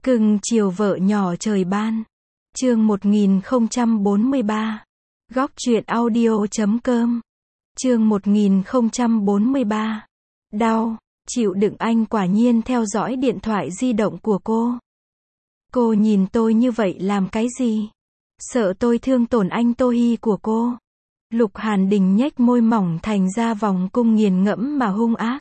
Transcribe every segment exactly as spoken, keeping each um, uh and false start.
Cưng chiều vợ nhỏ trời ban. Chương một nghìn không trăm bốn mươi ba. Góc truyện audio.com. Chương một nghìn không trăm bốn mươi ba. Đau, chịu đựng. Anh quả nhiên theo dõi điện thoại di động của cô. Cô nhìn tôi như vậy làm cái gì? Sợ tôi thương tổn anh Tô Hi của cô. Lục Hàn Đình nhếch môi mỏng thành ra vòng cung nghiền ngẫm mà hung ác.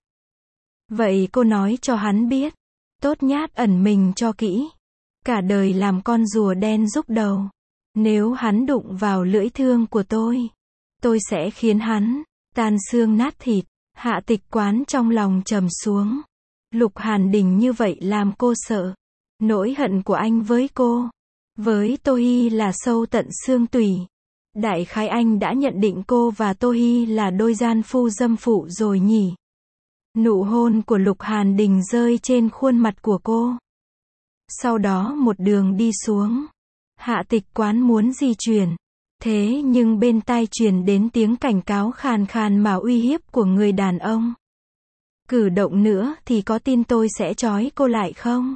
Vậy cô nói cho hắn biết. Tốt nhát ẩn mình cho kỹ. Cả đời làm con rùa đen rúc đầu. Nếu hắn đụng vào lưỡi thương của tôi, tôi sẽ khiến hắn tan xương nát thịt. Hạ Tịch Quán trong lòng trầm xuống. Lục Hàn Đình như vậy làm cô sợ. Nỗi hận của anh với cô, với Tô Hi là sâu tận xương tủy. Đại khái anh đã nhận định cô và Tô Hi là đôi gian phu dâm phụ rồi nhỉ? Nụ hôn của Lục Hàn Đình rơi trên khuôn mặt của cô. Sau đó một đường đi xuống. Hạ Tịch Quán muốn di chuyển. Thế nhưng bên tai truyền đến tiếng cảnh cáo khàn khàn mà uy hiếp của người đàn ông. Cử động nữa thì có tin tôi sẽ trói cô lại không?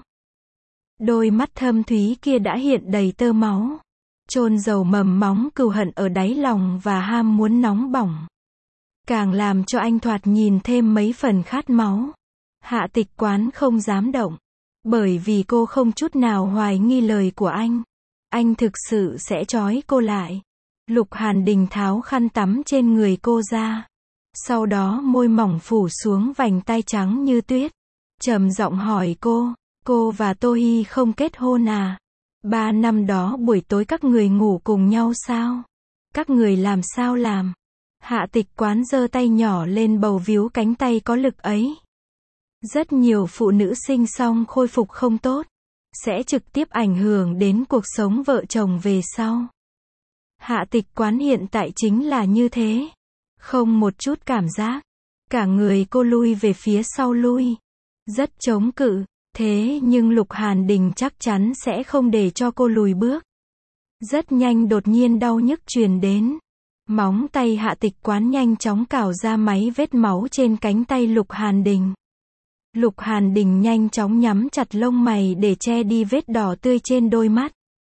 Đôi mắt thâm thúy kia đã hiện đầy tơ máu. Chôn dầu mầm móng cừu hận ở đáy lòng và ham muốn nóng bỏng. Càng làm cho anh thoạt nhìn thêm mấy phần khát máu. Hạ Tịch Quán không dám động. Bởi vì cô không chút nào hoài nghi lời của anh. Anh thực sự sẽ trói cô lại. Lục Hàn Đình tháo khăn tắm trên người cô ra. Sau đó môi mỏng phủ xuống vành tai trắng như tuyết. Trầm giọng hỏi cô, cô và Tô Hi không kết hôn à? Ba năm đó buổi tối các người ngủ cùng nhau sao? Các người làm sao làm? Hạ Tịch Quán giơ tay nhỏ lên bầu víu cánh tay có lực ấy. Rất nhiều phụ nữ sinh xong khôi phục không tốt, sẽ trực tiếp ảnh hưởng đến cuộc sống vợ chồng về sau. Hạ Tịch Quán hiện tại chính là như thế. Không một chút cảm giác. Cả người cô lui về phía sau lui. Rất chống cự. Thế nhưng Lục Hàn Đình chắc chắn sẽ không để cho cô lùi bước. Rất nhanh đột nhiên đau nhức truyền đến. Móng tay Hạ Tịch Quán nhanh chóng cào ra mấy vết máu trên cánh tay Lục Hàn Đình. Lục Hàn Đình nhanh chóng nhắm chặt lông mày để che đi vết đỏ tươi trên đôi mắt.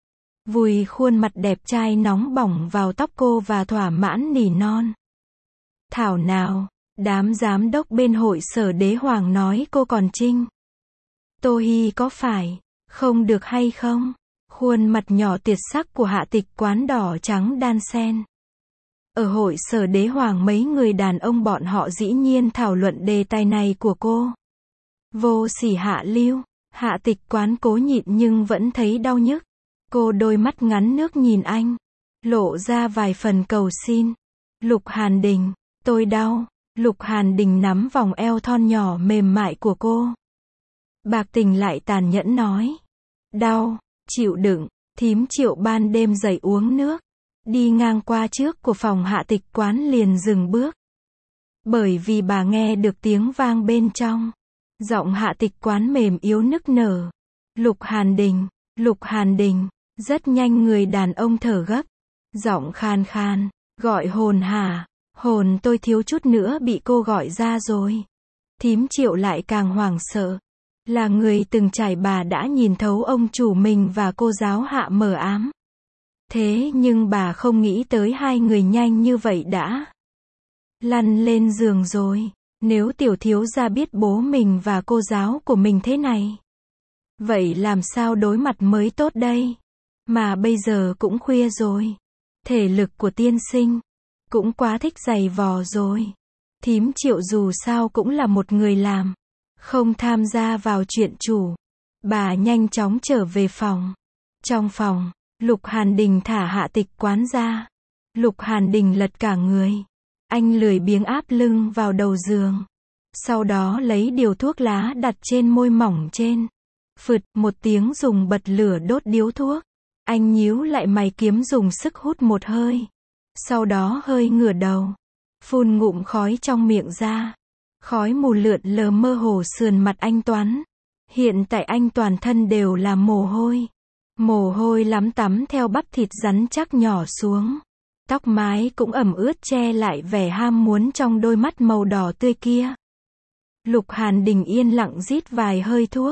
Vùi khuôn mặt đẹp trai nóng bỏng vào tóc cô và thỏa mãn nỉ non. Thảo nào, đám giám đốc bên hội sở đế hoàng nói cô còn trinh. Tô Hi có phải không được hay không? Khuôn mặt nhỏ tiệt sắc của Hạ Tịch Quán đỏ trắng đan xen. Ở hội sở đế hoàng mấy người đàn ông bọn họ dĩ nhiên thảo luận đề tài này của cô. Vô sỉ hạ lưu. Hạ Tịch Quán cố nhịn nhưng vẫn thấy đau nhức. Cô đôi mắt ngắn nước nhìn anh, lộ ra vài phần cầu xin. Lục Hàn Đình, tôi đau. Lục Hàn Đình nắm vòng eo thon nhỏ mềm mại của cô. Bạc tình lại tàn nhẫn nói. Đau, chịu đựng. Thím Triệu ban đêm dậy uống nước. Đi ngang qua trước của phòng Hạ Tịch Quán liền dừng bước. Bởi vì bà nghe được tiếng vang bên trong. Giọng Hạ Tịch Quán mềm yếu nức nở. Lục Hàn Đình, Lục Hàn Đình. Rất nhanh người đàn ông thở gấp. Giọng khan khan, gọi hồn hả? Hồn tôi thiếu chút nữa bị cô gọi ra rồi. Thím Triệu lại càng hoảng sợ. Là người từng trải bà đã nhìn thấu ông chủ mình và cô giáo Hạ mờ ám. Thế nhưng bà không nghĩ tới hai người nhanh như vậy đã lăn lên giường rồi. Nếu tiểu thiếu gia biết bố mình và cô giáo của mình thế này, vậy làm sao đối mặt mới tốt đây? Mà bây giờ cũng khuya rồi. Thể lực của tiên sinh cũng quá thích giày vò rồi. Thím Triệu dù sao cũng là một người làm, không tham gia vào chuyện chủ. Bà nhanh chóng trở về phòng. Trong phòng, Lục Hàn Đình thả Hạ Tịch Quán ra. Lục Hàn Đình lật cả người. Anh lười biếng áp lưng vào đầu giường. Sau đó lấy điều thuốc lá đặt trên môi mỏng trên. Phụt một tiếng dùng bật lửa đốt điếu thuốc. Anh nhíu lại mày kiếm dùng sức hút một hơi. Sau đó hơi ngửa đầu. Phun ngụm khói trong miệng ra. Khói mù lượn lờ mơ hồ sườn mặt anh Toán. Hiện tại anh toàn thân đều là mồ hôi. Mồ hôi lắm tắm theo bắp thịt rắn chắc nhỏ xuống. Tóc mái cũng ẩm ướt che lại vẻ ham muốn trong đôi mắt màu đỏ tươi kia. Lục Hàn Đình yên lặng rít vài hơi thuốc.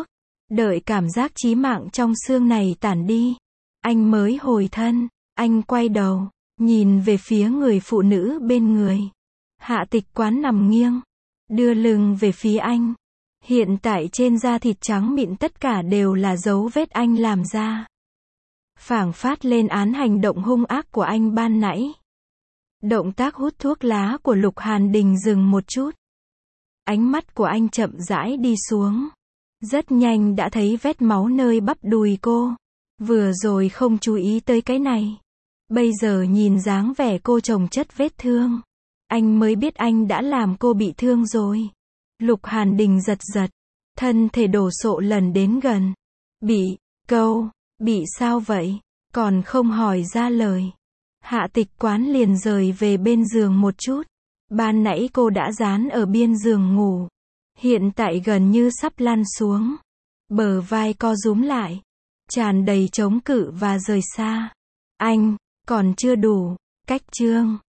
Đợi cảm giác chí mạng trong xương này tản đi, anh mới hồi thân. Anh quay đầu, nhìn về phía người phụ nữ bên người. Hạ Tịch Quán nằm nghiêng, đưa lưng về phía anh. Hiện tại trên da thịt trắng mịn tất cả đều là dấu vết anh làm ra. Phảng phất lên án hành động hung ác của anh ban nãy. Động tác hút thuốc lá của Lục Hàn Đình dừng một chút. Ánh mắt của anh chậm rãi đi xuống. Rất nhanh đã thấy vết máu nơi bắp đùi cô. Vừa rồi không chú ý tới cái này. Bây giờ nhìn dáng vẻ cô chồng chất vết thương. Anh mới biết anh đã làm cô bị thương rồi. Lục Hàn Đình giật giật. Thân thể đổ sộ lần đến gần. Bị, câu, bị sao vậy? Còn không hỏi ra lời. Hạ Tịch Quán liền rời về bên giường một chút. Ban nãy cô đã dán ở biên giường ngủ. Hiện tại gần như sắp lăn xuống. Bờ vai co rúm lại. Tràn đầy chống cự và rời xa. Anh, còn chưa đủ. Cách chương.